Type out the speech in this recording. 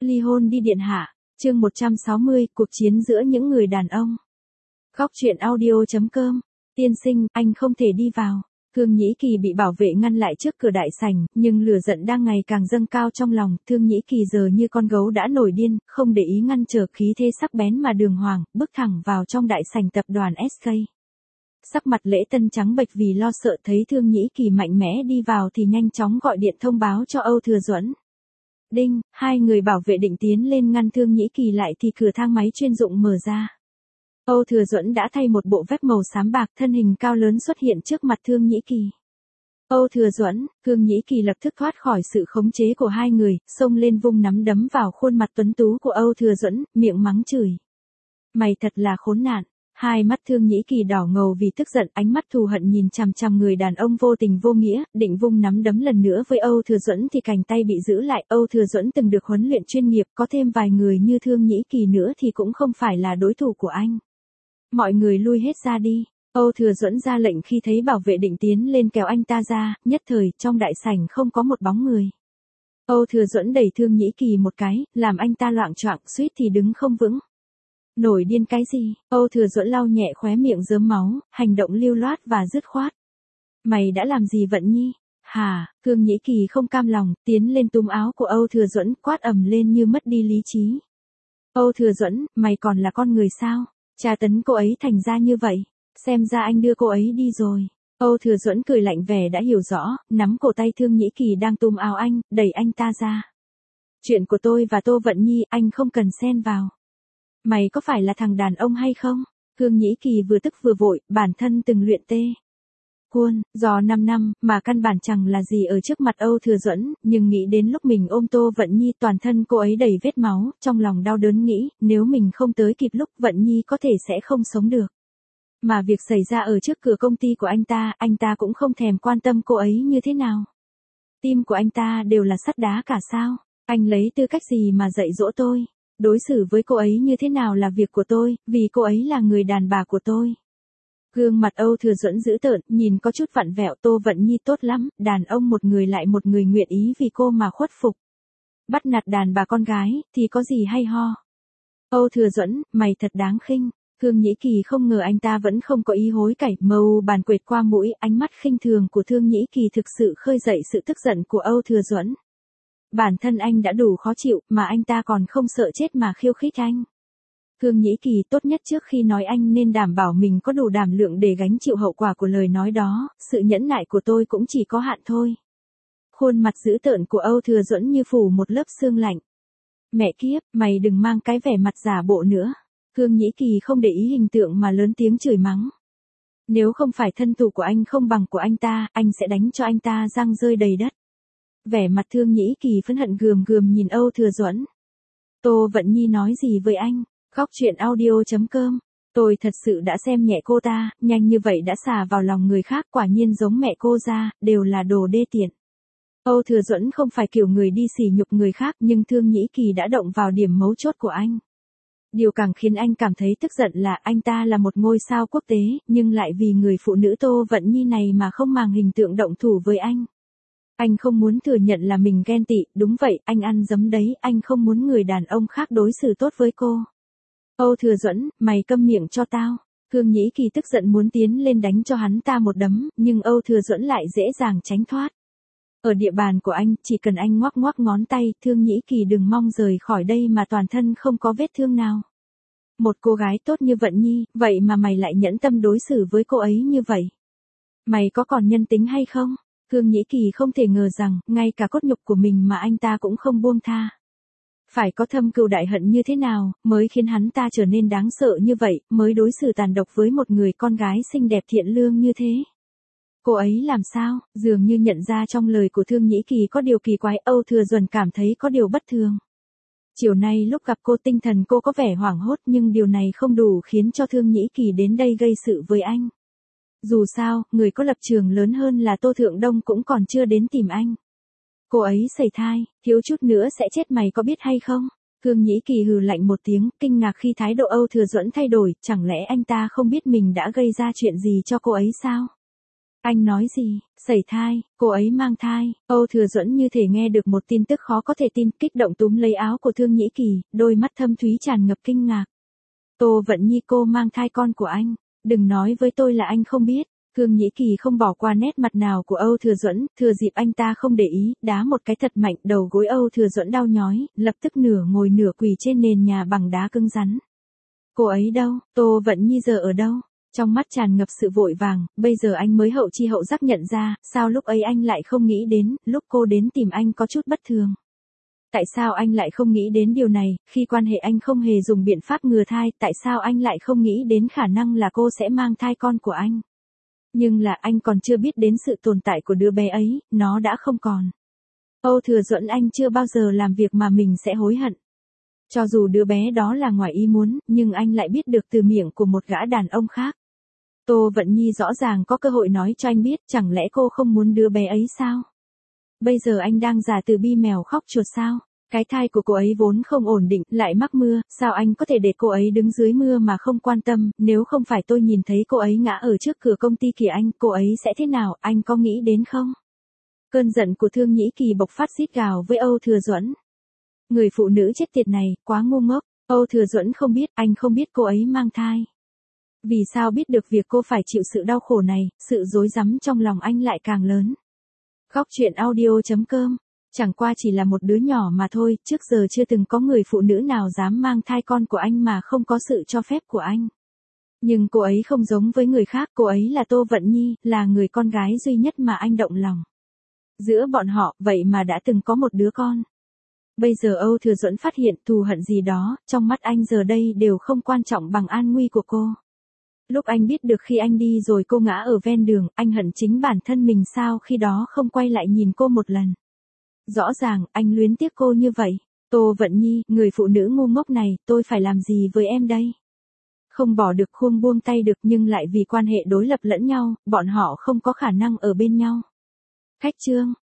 Ly hôn đi điện hạ. Chương 160, cuộc chiến giữa những người đàn ông. Góc truyện audio.com. Tiên sinh, anh không thể đi vào. Thương Nhĩ Kỳ bị bảo vệ ngăn lại trước cửa đại sảnh, nhưng lửa giận đang ngày càng dâng cao trong lòng. Thương Nhĩ Kỳ giờ như con gấu đã nổi điên, không để ý ngăn trở khí thế sắc bén mà đường hoàng, bước thẳng vào trong đại sảnh tập đoàn SK. Sắc mặt Lễ Tân trắng bệch vì lo sợ, thấy Thương Nhĩ Kỳ mạnh mẽ đi vào thì nhanh chóng gọi điện thông báo cho Âu Thừa Duẫn. Đinh, hai người bảo vệ định tiến lên ngăn Thương Nhĩ Kỳ lại thì cửa thang máy chuyên dụng mở ra. Âu Thừa Duẫn đã thay một bộ vest màu xám bạc, thân hình cao lớn xuất hiện trước mặt Thương Nhĩ Kỳ. Âu Thừa Duẫn, Thương Nhĩ Kỳ lập tức thoát khỏi sự khống chế của hai người, xông lên vung nắm đấm vào khuôn mặt tuấn tú của Âu Thừa Duẫn, miệng mắng chửi. Mày thật là khốn nạn. Hai mắt Thương Nhĩ Kỳ đỏ ngầu vì tức giận, ánh mắt thù hận nhìn chằm chằm người đàn ông vô tình vô nghĩa, định vung nắm đấm lần nữa với Âu Thừa Duẫn thì cánh tay bị giữ lại. Âu Thừa Duẫn từng được huấn luyện chuyên nghiệp, có thêm vài người như Thương Nhĩ Kỳ nữa thì cũng không phải là đối thủ của anh. Mọi người lui hết ra đi. Âu Thừa Duẫn ra lệnh khi thấy bảo vệ định tiến lên kéo anh ta ra, nhất thời trong đại sảnh không có một bóng người. Âu Thừa Duẫn đẩy Thương Nhĩ Kỳ một cái, làm anh ta loạng choạng, suýt thì đứng không vững. Nổi điên cái gì? Âu Thừa Duẫn lau nhẹ khóe miệng rớm máu, hành động lưu loát và dứt khoát. Mày đã làm gì Vận Nhi? Hả? Thương Nhĩ Kỳ không cam lòng, tiến lên túm áo của Âu Thừa Duẫn, quát ầm lên như mất đi lý trí. Âu Thừa Duẫn, mày còn là con người sao? Tra tấn cô ấy thành ra như vậy, xem ra anh đưa cô ấy đi rồi. Âu Thừa Duẫn cười lạnh vẻ đã hiểu rõ, nắm cổ tay Thương Nhĩ Kỳ đang túm áo anh, đẩy anh ta ra. Chuyện của tôi và Tô Vận Nhi anh không cần xen vào. Mày có phải là thằng đàn ông hay không? Thương Nhĩ Kỳ vừa tức vừa vội, bản thân từng luyện tê Quân, do 5 năm, mà căn bản chẳng là gì ở trước mặt Âu Thừa Duẫn, nhưng nghĩ đến lúc mình ôm Tô Vận Nhi toàn thân cô ấy đầy vết máu, trong lòng đau đớn nghĩ, nếu mình không tới kịp lúc Vận Nhi có thể sẽ không sống được. Mà việc xảy ra ở trước cửa công ty của anh ta cũng không thèm quan tâm cô ấy như thế nào. Tim của anh ta đều là sắt đá cả sao? Anh lấy tư cách gì mà dạy dỗ tôi? Đối xử với cô ấy như thế nào là việc của tôi, vì cô ấy là người đàn bà của tôi. Gương mặt Âu Thừa Duẫn dữ tợn, nhìn có chút vặn vẹo. Tô Vận Nhi tốt lắm, đàn ông một người lại một người nguyện ý vì cô mà khuất phục. Bắt nạt đàn bà con gái, thì có gì hay ho. Âu Thừa Duẫn, mày thật đáng khinh. Thương Nhĩ Kỳ không ngờ anh ta vẫn không có ý hối cải, màu bàn quệt qua mũi, ánh mắt khinh thường của Thương Nhĩ Kỳ thực sự khơi dậy sự tức giận của Âu Thừa Duẫn. Bản thân anh đã đủ khó chịu, mà anh ta còn không sợ chết mà khiêu khích anh. Thương Nhĩ Kỳ, tốt nhất trước khi nói anh nên đảm bảo mình có đủ đảm lượng để gánh chịu hậu quả của lời nói đó, sự nhẫn nại của tôi cũng chỉ có hạn thôi. Khuôn mặt dữ tợn của Âu Thừa Duẫn như phủ một lớp sương lạnh. Mẹ kiếp, mày đừng mang cái vẻ mặt giả bộ nữa. Thương Nhĩ Kỳ không để ý hình tượng mà lớn tiếng chửi mắng. Nếu không phải thân thủ của anh không bằng của anh ta, anh sẽ đánh cho anh ta răng rơi đầy đất. Vẻ mặt Thương Nhĩ Kỳ phẫn hận gườm gườm nhìn Âu Thừa Duẫn. Tô Vận Nhi nói gì với anh? Góc truyện audio.com. Tôi thật sự đã xem nhẹ cô ta, nhanh như vậy đã xả vào lòng người khác, quả nhiên giống mẹ cô ra, đều là đồ đê tiện. Âu Thừa Duẫn không phải kiểu người đi sỉ nhục người khác, nhưng Thương Nhĩ Kỳ đã động vào điểm mấu chốt của anh. Điều càng khiến anh cảm thấy tức giận là anh ta là một ngôi sao quốc tế, nhưng lại vì người phụ nữ Tô Vận Nhi này mà không màng hình tượng động thủ với anh. Anh không muốn thừa nhận là mình ghen tị, đúng vậy, anh ăn dấm đấy, anh không muốn người đàn ông khác đối xử tốt với cô. Âu Thừa Duẫn, mày câm miệng cho tao. Thương Nhĩ Kỳ tức giận muốn tiến lên đánh cho hắn ta một đấm, nhưng Âu Thừa Duẫn lại dễ dàng tránh thoát. Ở địa bàn của anh, chỉ cần anh ngoắc ngoắc ngón tay, Thương Nhĩ Kỳ đừng mong rời khỏi đây mà toàn thân không có vết thương nào. Một cô gái tốt như Vận Nhi, vậy mà mày lại nhẫn tâm đối xử với cô ấy như vậy. Mày có còn nhân tính hay không? Thương Nhĩ Kỳ không thể ngờ rằng, ngay cả cốt nhục của mình mà anh ta cũng không buông tha. Phải có thâm cừu đại hận như thế nào, mới khiến hắn ta trở nên đáng sợ như vậy, mới đối xử tàn độc với một người con gái xinh đẹp thiện lương như thế. Cô ấy làm sao? Dường như nhận ra trong lời của Thương Nhĩ Kỳ có điều kỳ quái, Âu Thừa Duẫn cảm thấy có điều bất thường. Chiều nay lúc gặp cô tinh thần cô có vẻ hoảng hốt, nhưng điều này không đủ khiến cho Thương Nhĩ Kỳ đến đây gây sự với anh. Dù sao, người có lập trường lớn hơn là Tô Thượng Đông cũng còn chưa đến tìm anh. Cô ấy sẩy thai, thiếu chút nữa sẽ chết mày có biết hay không? Thương Nhĩ Kỳ hừ lạnh một tiếng, kinh ngạc khi thái độ Âu Thừa Duẫn thay đổi, chẳng lẽ anh ta không biết mình đã gây ra chuyện gì cho cô ấy sao? Anh nói gì? Sẩy thai, cô ấy mang thai. Âu Thừa Duẫn như thể nghe được một tin tức khó có thể tin, kích động túm lấy áo của Thương Nhĩ Kỳ, đôi mắt thâm thúy tràn ngập kinh ngạc. Tô Vận Nhi, cô mang thai con của anh. Đừng nói với tôi là anh không biết. Thương Nhĩ Kỳ không bỏ qua nét mặt nào của Âu Thừa Duẫn, thừa dịp anh ta không để ý, đá một cái thật mạnh, đầu gối Âu Thừa Duẫn đau nhói, lập tức nửa ngồi nửa quỳ trên nền nhà bằng đá cứng rắn. Cô ấy đâu? Tô Vận Nhi giờ ở đâu? Trong mắt tràn ngập sự vội vàng, bây giờ anh mới hậu chi hậu giác nhận ra, sao lúc ấy anh lại không nghĩ đến, lúc cô đến tìm anh có chút bất thường. Tại sao anh lại không nghĩ đến điều này, khi quan hệ anh không hề dùng biện pháp ngừa thai, tại sao anh lại không nghĩ đến khả năng là cô sẽ mang thai con của anh? Nhưng là anh còn chưa biết đến sự tồn tại của đứa bé ấy, nó đã không còn. Âu Thừa Duẫn, anh chưa bao giờ làm việc mà mình sẽ hối hận. Cho dù đứa bé đó là ngoài ý muốn, nhưng anh lại biết được từ miệng của một gã đàn ông khác. Tô Vận Nhi rõ ràng có cơ hội nói cho anh biết, chẳng lẽ cô không muốn đứa bé ấy sao? Bây giờ anh đang giả từ bi mèo khóc chuột sao? Cái thai của cô ấy vốn không ổn định, lại mắc mưa, sao anh có thể để cô ấy đứng dưới mưa mà không quan tâm, nếu không phải tôi nhìn thấy cô ấy ngã ở trước cửa công ty kìa anh, cô ấy sẽ thế nào, anh có nghĩ đến không? Cơn giận của Thương Nhĩ Kỳ bộc phát rít gào với Âu Thừa Duẫn. Người phụ nữ chết tiệt này, quá ngu ngốc. Âu Thừa Duẫn không biết, anh không biết cô ấy mang thai. Vì sao biết được việc cô phải chịu sự đau khổ này, sự rối rắm trong lòng anh lại càng lớn. Góc truyện audio.com. Chẳng qua chỉ là một đứa nhỏ mà thôi, trước giờ chưa từng có người phụ nữ nào dám mang thai con của anh mà không có sự cho phép của anh. Nhưng cô ấy không giống với người khác, cô ấy là Tô Vận Nhi, là người con gái duy nhất mà anh động lòng. Giữa bọn họ, vậy mà đã từng có một đứa con. Bây giờ Âu Thừa Duẫn phát hiện thù hận gì đó, trong mắt anh giờ đây đều không quan trọng bằng an nguy của cô. Lúc anh biết được khi anh đi rồi cô ngã ở ven đường, anh hận chính bản thân mình sao khi đó không quay lại nhìn cô một lần. Rõ ràng, anh luyến tiếc cô như vậy. Tô Vận Nhi, người phụ nữ ngu ngốc này, tôi phải làm gì với em đây? Không bỏ được không buông tay được nhưng lại vì quan hệ đối lập lẫn nhau, bọn họ không có khả năng ở bên nhau. Khách chương.